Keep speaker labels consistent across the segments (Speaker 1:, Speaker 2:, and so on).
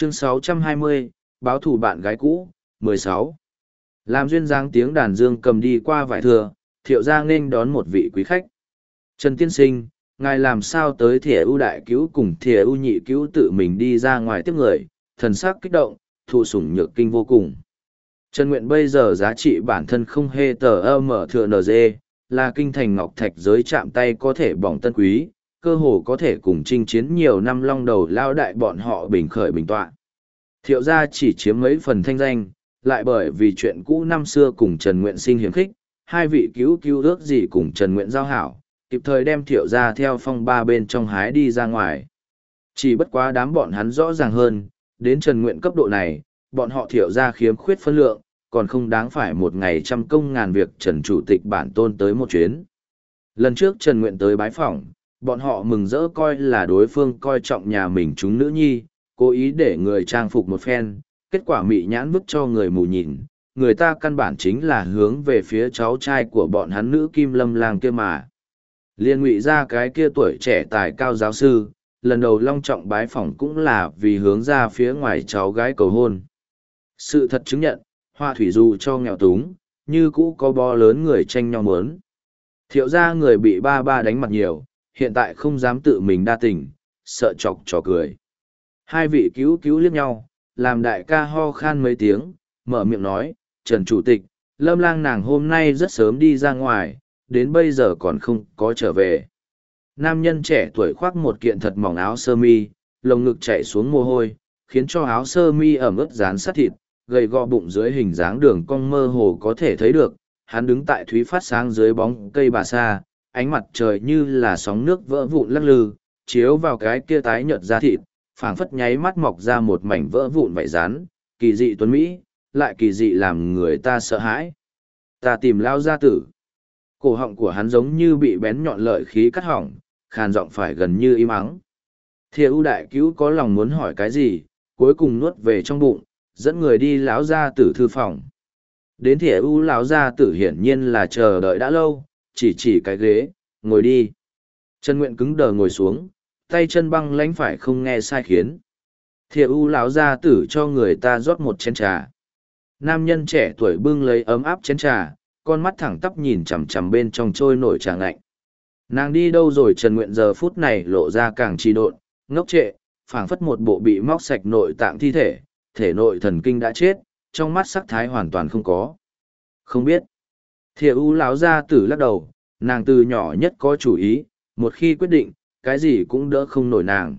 Speaker 1: Chương 620, báo thủ bạn gái cũ, 16. Làm duyên dáng tiếng đàn dương cầm đi qua vải thừa, Thiệu gia nên đón một vị quý khách. Trần Tiên Sinh, ngài làm sao tới Thìa ưu đại cứu cùng Thìa ưu nhị cứu tự mình đi ra ngoài tiếp người, thần sắc kích động, thụ sủng nhược kinh vô cùng. Trần Nguyện bây giờ giá trị bản thân không hề mở thừa NG, là kinh thành ngọc thạch giới chạm tay có thể bỏng tân quý, cơ hồ có thể cùng chinh chiến nhiều năm long đầu lao đại bọn họ bình khởi bình tọa. Thiệu gia chỉ chiếm mấy phần thanh danh, lại bởi vì chuyện cũ năm xưa cùng Trần Nguyện sinh hiểm khích, hai vị cứu cứu ước gì cùng Trần Nguyện giao hảo, kịp thời đem Thiệu gia theo phong ba bên trong hái đi ra ngoài. Chỉ bất quá đám bọn hắn rõ ràng hơn, đến Trần Nguyện cấp độ này, bọn họ Thiệu gia khiếm khuyết phân lượng, còn không đáng phải một ngày trăm công ngàn việc Trần Chủ tịch bản tôn tới một chuyến. Lần trước Trần Nguyện tới bái phỏng, bọn họ mừng rỡ coi là đối phương coi trọng nhà mình chúng nữ nhi, cố ý để người trang phục một phen, kết quả mị nhãn vứt cho người mù nhìn, người ta căn bản chính là hướng về phía cháu trai của bọn hắn nữ Kim Lâm Lang kia mà. Liên ngụy ra cái kia tuổi trẻ tài cao giáo sư, lần đầu long trọng bái phỏng cũng là vì hướng ra phía ngoài cháu gái cầu hôn. Sự thật chứng nhận, hoa thủy dù cho nghèo túng, như cũ có bo lớn người tranh nhau muốn. Thiệu ra người bị ba ba đánh mặt nhiều, hiện tại không dám tự mình đa tình, sợ chọc trò cười. Hai vị cứu cứu liếc nhau, làm đại ca ho khan mấy tiếng, mở miệng nói, Trần Chủ tịch, Lâm Lang nàng hôm nay rất sớm đi ra ngoài, đến bây giờ còn không có trở về. Nam nhân trẻ tuổi khoác một kiện thật mỏng áo sơ mi, lồng ngực chạy xuống mồ hôi, khiến cho áo sơ mi ẩm ướt dán sát thịt, gầy gò bụng dưới hình dáng đường cong mơ hồ có thể thấy được. Hắn đứng tại thúy phát sáng dưới bóng cây bà sa, ánh mặt trời như là sóng nước vỡ vụn lắc lư, chiếu vào cái kia tái nhợt da thịt, phảng phất nháy mắt mọc ra một mảnh vỡ vụn vảy rán, kỳ dị tuấn mỹ, lại kỳ dị làm người ta sợ hãi. Ta tìm lao gia tử. Cổ họng của hắn giống như bị bén nhọn lợi khí cắt hỏng, khàn giọng phải gần như im ắng. Thìa ưu đại cứu có lòng muốn hỏi cái gì, cuối cùng nuốt về trong bụng, dẫn người đi lão gia tử thư phòng. Đến Thìa ưu lão gia tử hiển nhiên là chờ đợi đã lâu, chỉ cái ghế, ngồi đi. Trần Nguyện cứng đờ ngồi xuống, tay chân băng lãnh phải không nghe sai khiến. Thìa ưu lão gia tử cho người ta rót một chén trà. Nam nhân trẻ tuổi bưng lấy ấm áp chén trà, con mắt thẳng tắp nhìn chằm chằm bên trong trôi nổi trà lạnh. Nàng đi đâu rồi? Trần Nguyện giờ phút này lộ ra càng trì độn, ngốc trệ, phảng phất một bộ bị móc sạch nội tạng thi thể, thể nội thần kinh đã chết, trong mắt sắc thái hoàn toàn không có. Không biết. Thìa ưu lão gia tử lắc đầu, nàng từ nhỏ nhất có chủ ý, một khi quyết định, cái gì cũng đỡ không nổi nàng.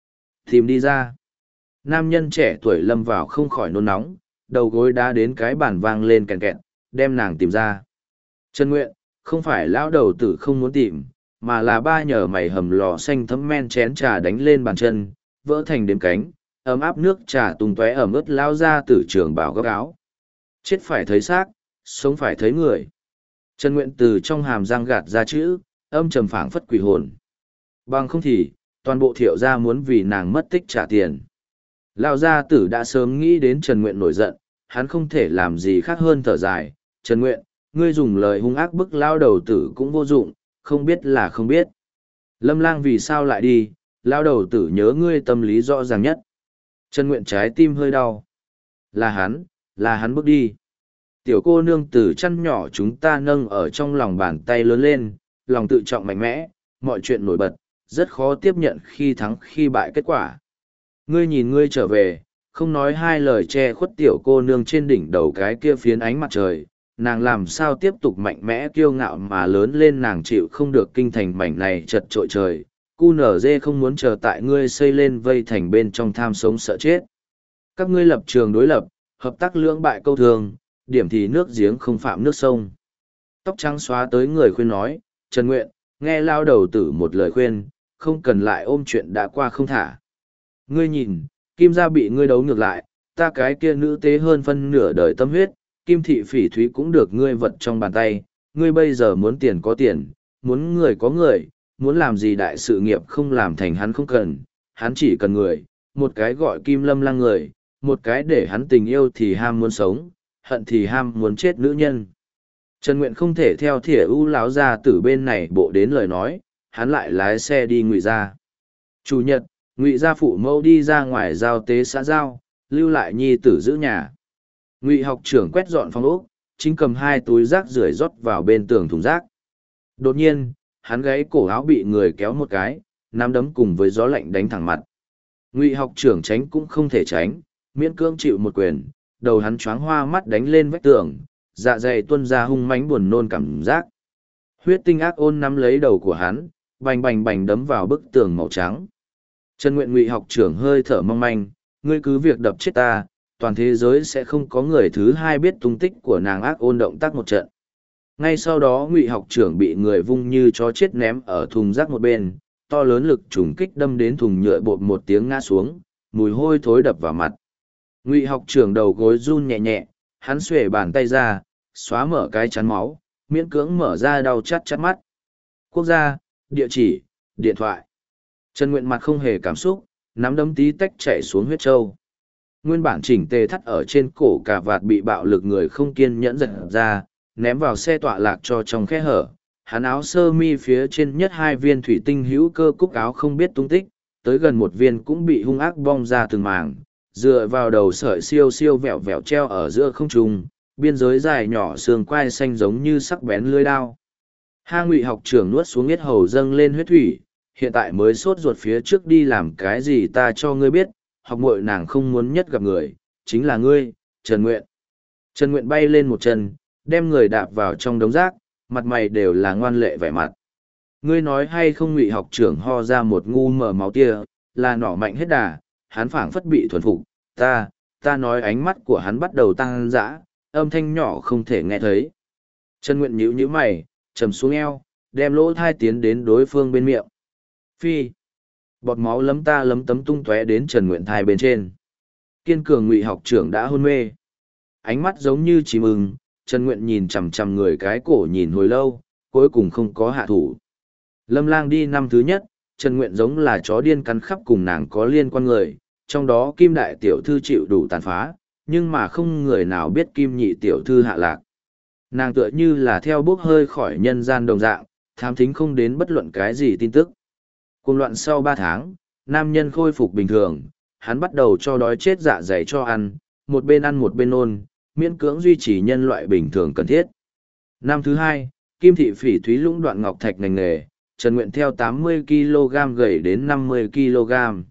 Speaker 1: Tìm đi ra. Nam nhân trẻ tuổi lâm vào không khỏi nôn nóng, đầu gối đá đến cái bàn vang lên kèn kẹt, đem nàng tìm ra. Trần Nguyện, không phải lão đầu tử không muốn tìm, mà là ba nhờ mày hầm lò xanh thấm men chén trà đánh lên bàn chân, vỡ thành đếm cánh, ấm áp nước trà tung tóe ẩm ướt lao ra từ trường bảo góc áo. Chết phải thấy xác, sống phải thấy người. Trần Nguyện từ trong hàm răng gạt ra chữ, âm trầm phảng phất quỷ hồn. Bằng không thì, toàn bộ Thiệu gia muốn vì nàng mất tích trả tiền. Lão gia tử đã sớm nghĩ đến Trần Nguyện nổi giận, hắn không thể làm gì khác hơn thở dài. Trần Nguyện, ngươi dùng lời hung ác bức lao đầu tử cũng vô dụng, không biết là không biết. Lâm Lang vì sao lại đi, lao đầu tử nhớ ngươi tâm lý rõ ràng nhất. Trần Nguyện trái tim hơi đau. Là hắn bước đi. Tiểu cô nương từ chăn nhỏ chúng ta nâng ở trong lòng bàn tay lớn lên, lòng tự trọng mạnh mẽ, mọi chuyện nổi bật, rất khó tiếp nhận khi thắng khi bại kết quả. Ngươi nhìn ngươi trở về, không nói hai lời che khuất tiểu cô nương trên đỉnh đầu cái kia phiến ánh mặt trời, nàng làm sao tiếp tục mạnh mẽ kiêu ngạo mà lớn lên, nàng chịu không được kinh thành mảnh này chật trội trời. Cu nở dê không muốn chờ tại ngươi xây lên vây thành bên trong tham sống sợ chết. Các ngươi lập trường đối lập, hợp tác lưỡng bại câu thường, điểm thì nước giếng không phạm nước sông. Tóc trắng xóa tới người khuyên nói, Trần Nguyện, nghe lao đầu tử một lời khuyên, không cần lại ôm chuyện đã qua không thả. Ngươi nhìn, Kim gia bị ngươi đấu ngược lại, ta cái kia nữ tế hơn phân nửa đời tâm huyết, Kim thị phỉ thúy cũng được ngươi vật trong bàn tay, ngươi bây giờ muốn tiền có tiền, muốn người có người, muốn làm gì đại sự nghiệp không làm thành hắn không cần, hắn chỉ cần người, một cái gọi Kim Lâm Lang người, một cái để hắn tình yêu thì ham muốn sống, hận thì ham muốn chết nữ nhân. Trần Nguyện không thể theo Thìa ưu lão gia tử bên này bộ đến lời nói, hắn lại lái xe đi Ngụy gia. Chủ nhật, Ngụy gia phụ mẫu đi ra ngoài giao tế xã giao, lưu lại nhi tử giữ nhà. Ngụy học trưởng quét dọn phòng ốc, chính cầm 2 túi rác rưởi rót vào bên tường thùng rác. Đột nhiên, hắn gáy cổ áo bị người kéo một cái, nắm đấm cùng với gió lạnh đánh thẳng mặt. Ngụy học trưởng tránh cũng không thể tránh, miễn cưỡng chịu một quyền, đầu hắn choáng hoa mắt đánh lên vách tường, dạ dày tuôn ra hung mãnh buồn nôn cảm giác. Huyết tinh ác ôn nắm lấy đầu của hắn, bành bành bành đấm vào bức tường màu trắng. Trần Nguyện Ngụy học trưởng hơi thở mong manh, ngươi cứ việc đập chết ta, toàn thế giới sẽ không có người thứ hai biết tung tích của nàng ác ôn động tác một trận. Ngay sau đó Ngụy học trưởng bị người vung như chó chết ném ở thùng rác một bên, to lớn lực trùng kích đâm đến thùng nhựa bột một tiếng ngã xuống, mùi hôi thối đập vào mặt. Ngụy học trưởng đầu gối run nhẹ nhẹ, hắn xuề bàn tay ra, xóa mở cái chắn máu, miễn cưỡng mở ra đau chát chát mắt. Quốc gia, địa chỉ, điện thoại. Trần Nguyện mặt không hề cảm xúc, nắm đấm tí tách chạy xuống huyết trâu. Nguyên bản chỉnh tề thắt ở trên cổ cà vạt bị bạo lực người không kiên nhẫn giật ra, ném vào xe tọa lạc cho trong khe hở. Hắn áo sơ mi phía trên nhất 2 viên thủy tinh hữu cơ cúc áo không biết tung tích, tới gần 1 viên cũng bị hung ác bong ra từng mảng, dựa vào đầu sợi siêu siêu vẹo vẹo treo ở giữa không trung, biên giới dài nhỏ xương quai xanh giống như sắc bén lưỡi đao. Ngụy học trưởng nuốt xuống yết hầu dâng lên huyết thủy, hiện tại mới sốt ruột phía trước đi làm cái gì ta cho ngươi biết, học muội nàng không muốn nhất gặp người, chính là ngươi, Trần Nguyện. Trần Nguyện bay lên một chân, đem người đạp vào trong đống rác, mặt mày đều là ngoan lệ vẻ mặt. Ngươi nói hay không? Ngụy học trưởng ho ra một ngu mờ máu tia, là nỏ mạnh hết đà, hắn phảng phất bị thuần phục, ta nói. Ánh mắt của hắn bắt đầu tăng dã, âm thanh nhỏ không thể nghe thấy. Trần Nguyện nhíu nhíu mày, trầm xuống eo, đem lỗ thai tiến đến đối phương bên miệng. Phi. Bọt máu lấm ta lấm tấm tung tóe đến Trần Nguyện thai bên trên. Kiên cường Ngụy học trưởng đã hôn mê. Ánh mắt giống như chim ưng, Trần Nguyện nhìn chằm chằm người cái cổ nhìn hồi lâu, cuối cùng không có hạ thủ. Lâm Lang đi năm thứ nhất, Trần Nguyện giống là chó điên cắn khắp cùng nàng có liên quan người, trong đó Kim đại tiểu thư chịu đủ tàn phá, nhưng mà không người nào biết Kim nhị tiểu thư hạ lạc. Nàng tựa như là theo bốc hơi khỏi nhân gian đồng dạng, thám thính không đến bất luận cái gì tin tức. Cuồng loạn sau 3 tháng, nam nhân khôi phục bình thường, hắn bắt đầu cho đói chết dạ dày cho ăn một bên nôn, miễn cưỡng duy trì nhân loại bình thường cần thiết. Năm thứ 2, Kim thị phỉ thúy lũng đoạn ngọc thạch ngành nghề, Trần Nguyện theo 80 kg gầy đến 50 kg.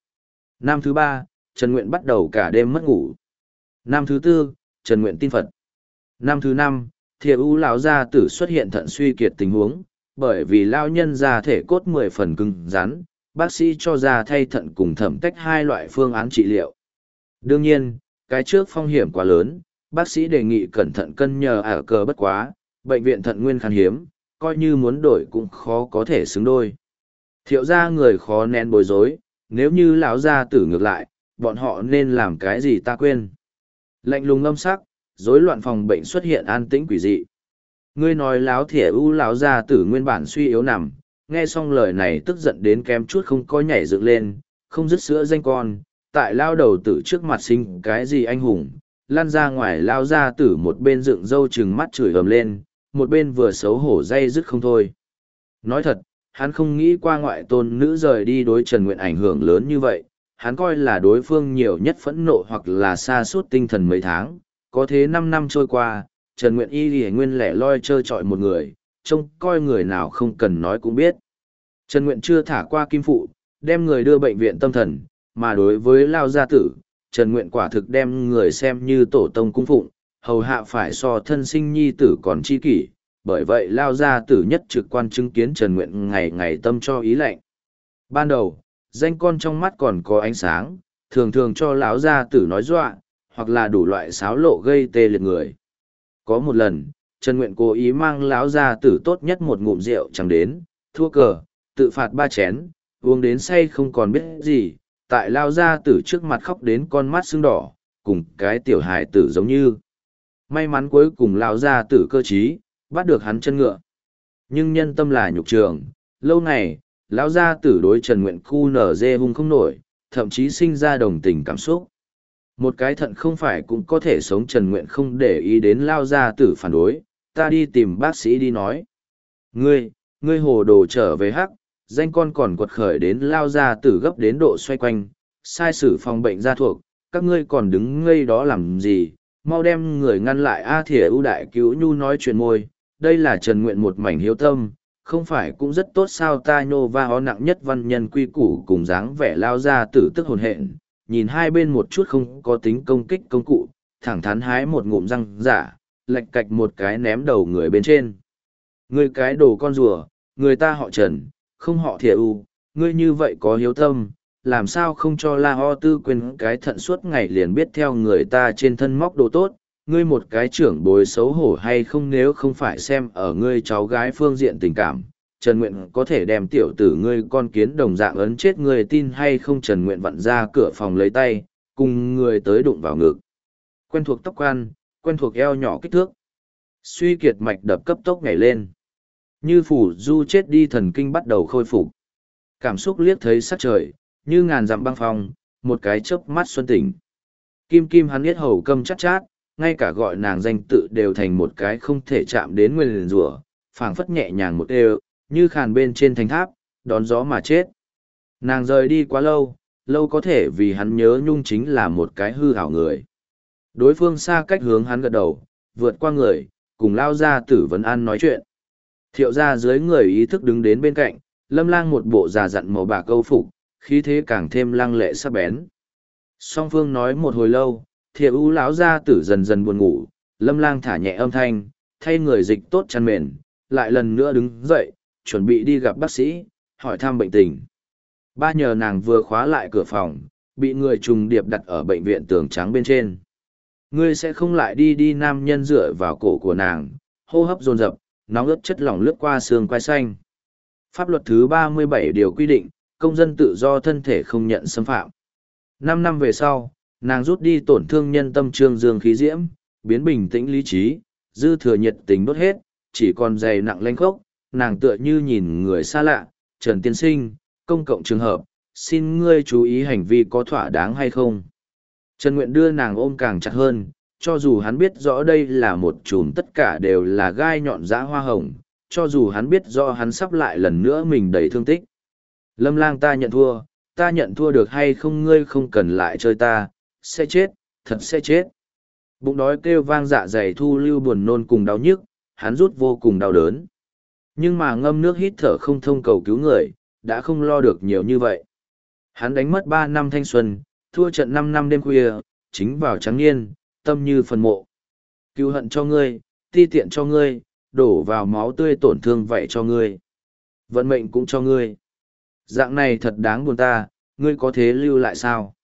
Speaker 1: Năm thứ 3, Trần Nguyện bắt đầu cả đêm mất ngủ. Năm thứ 4, Trần Nguyện tin Phật. Năm thứ 5, Thiệu U lão gia tử xuất hiện thận suy kiệt tình huống, bởi vì lao nhân da thể cốt 10 phần cứng rắn, bác sĩ cho ra thay thận cùng thẩm tách 2 loại phương án trị liệu. Đương nhiên, cái trước phong hiểm quá lớn, bác sĩ đề nghị cẩn thận cân nhờ ả cờ bất quá, bệnh viện thận nguyên khan hiếm, coi như muốn đổi cũng khó có thể xứng đôi. Thiệu gia người khó nén bối rối, nếu như lão gia tử ngược lại, bọn họ nên làm cái gì ta quên. Lạnh lùng âm sắc, rối loạn phòng bệnh xuất hiện an tĩnh quỷ dị. Ngươi nói láo Thiệu U lão gia tử nguyên bản suy yếu nằm, nghe xong lời này tức giận đến kém chút không có nhảy dựng lên, không dứt sữa danh con, tại lao đầu tử trước mặt sinh cái gì anh hùng, lăn ra ngoài lao gia tử một bên dựng râu chừng mắt chửi ầm lên, một bên vừa xấu hổ day dứt không thôi. Nói thật, hắn không nghĩ qua ngoại tôn nữ rời đi đối Trần Nguyện ảnh hưởng lớn như vậy, hắn coi là đối phương nhiều nhất phẫn nộ hoặc là sa sút tinh thần mấy tháng, có thế 5 năm trôi qua, Trần Nguyện y lìa nguyên lẻ loi trơ trọi một người, trông coi người nào không cần nói cũng biết. Trần Nguyện chưa thả qua kim phụ, đem người đưa bệnh viện tâm thần, mà đối với lao gia tử, Trần Nguyện quả thực đem người xem như tổ tông cung phụng, hầu hạ phải so thân sinh nhi tử còn chi kỷ, bởi vậy lao gia tử nhất trực quan chứng kiến Trần Nguyện ngày ngày tâm cho ý lệnh. Ban đầu, danh con trong mắt còn có ánh sáng, thường thường cho lão gia tử nói dọa, hoặc là đủ loại xáo lộ gây tê liệt người. Có một lần, Trần Nguyện cố ý mang lão gia tử tốt nhất một ngụm rượu chẳng đến, thua cờ, tự phạt 3 chén, uống đến say không còn biết gì, tại lao gia tử trước mặt khóc đến con mắt sưng đỏ, cùng cái tiểu hài tử giống như. May mắn cuối cùng lao gia tử cơ trí, bắt được hắn chân ngựa. Nhưng nhân tâm là nhục trường, lâu ngày, lão gia tử đối Trần Nguyện khu nở dê hung không nổi, thậm chí sinh ra đồng tình cảm xúc. Một cái thận không phải cũng có thể sống. Trần Nguyện không để ý đến lao gia tử phản đối, ta đi tìm bác sĩ đi nói. Ngươi hồ đồ trở về hắc, danh con còn quật khởi đến lao ra tử gấp đến độ xoay quanh, sai sử phòng bệnh ra thuộc, các ngươi còn đứng ngây đó làm gì, mau đem người ngăn lại. A Thìa ưu đại cứu nhu nói chuyện môi, đây là Trần Nguyện một mảnh hiếu tâm, không phải cũng rất tốt sao. Ta nhô va ho nặng nhất văn nhân quy củ cùng dáng vẻ lao ra tử tức hồn hện, nhìn hai bên một chút không có tính công kích công cụ, thẳng thắn hái một ngụm răng giả, lạch cạch một cái ném đầu người bên trên. Ngươi cái đồ con rùa, người ta họ Trần, không họ Thìa ưu, ngươi như vậy có hiếu tâm, làm sao không cho La Ho Tư quên cái thận suốt ngày liền biết theo người ta trên thân móc đồ tốt, ngươi một cái trưởng bối xấu hổ hay không. Nếu không phải xem ở ngươi cháu gái phương diện tình cảm, Trần Nguyện có thể đem tiểu tử ngươi con kiến đồng dạng ấn chết ngươi, tin hay không. Trần Nguyện vặn ra cửa phòng lấy tay, cùng người tới đụng vào ngực. Quen thuộc tóc quan, quen thuộc eo nhỏ kích thước. Suy kiệt mạch đập cấp tốc nhảy lên. Như phủ du chết đi thần kinh bắt đầu khôi phục. Cảm xúc liếc thấy sắc trời, như ngàn dặm băng phong, một cái chớp mắt xuân tỉnh. Kim Kim hắn yết hầu câm chát chát, ngay cả gọi nàng danh tự đều thành một cái không thể chạm đến nguyên rủa, phảng phất nhẹ nhàng một đều, như khàn bên trên thành tháp, đón gió mà chết. Nàng rời đi quá lâu, lâu có thể vì hắn nhớ nhung chính là một cái hư ảo người. Đối phương xa cách hướng hắn gật đầu, vượt qua người, cùng lao ra tử vấn an nói chuyện. Thiệu ra dưới người ý thức đứng đến bên cạnh, Lâm Lang một bộ già dặn màu bạc câu phục, khí thế càng thêm lăng lệ sắc bén. Song phương nói một hồi lâu, Thiệu ưu lão gia tử dần dần buồn ngủ, Lâm Lang thả nhẹ âm thanh, thay người dịch tốt chăn mền, lại lần nữa đứng dậy, chuẩn bị đi gặp bác sĩ, hỏi thăm bệnh tình. Ba nhờ nàng vừa khóa lại cửa phòng, bị người trùng điệp đặt ở bệnh viện tường trắng bên trên. Ngươi sẽ không lại đi. Nam nhân dựa vào cổ của nàng, hô hấp dồn dập, nóng ướt chất lỏng lướt qua xương quai xanh. Pháp luật thứ 37 điều quy định, công dân tự do thân thể không nhận xâm phạm. 5 năm về sau, nàng rút đi tổn thương nhân tâm trương dương khí diễm, biến bình tĩnh lý trí, dư thừa nhiệt tình đốt hết, chỉ còn dày nặng lanh khốc. Nàng tựa như nhìn người xa lạ, Trần tiên sinh, công cộng trường hợp, xin ngươi chú ý hành vi có thỏa đáng hay không. Trần Nguyện đưa nàng ôm càng chặt hơn, cho dù hắn biết rõ đây là một chùm tất cả đều là gai nhọn dã hoa hồng, cho dù hắn biết rõ hắn sắp lại lần nữa mình đầy thương tích. Lâm Lang, ta nhận thua được hay không? Ngươi không cần lại chơi ta, sẽ chết, thật sẽ chết. Bụng đói kêu vang, dạ dày thu lưu buồn nôn cùng đau nhức, hắn rút vô cùng đau đớn. Nhưng mà ngâm nước hít thở không thông cầu cứu người, đã không lo được nhiều như vậy. Hắn đánh mất 3 năm thanh xuân, thua trận 5 năm đêm khuya, chính vào trắng niên, tâm như phần mộ. Cứu hận cho ngươi, ti tiện cho ngươi, đổ vào máu tươi tổn thương vậy cho ngươi. Vận mệnh cũng cho ngươi. Dạng này thật đáng buồn ta, ngươi có thế lưu lại sao?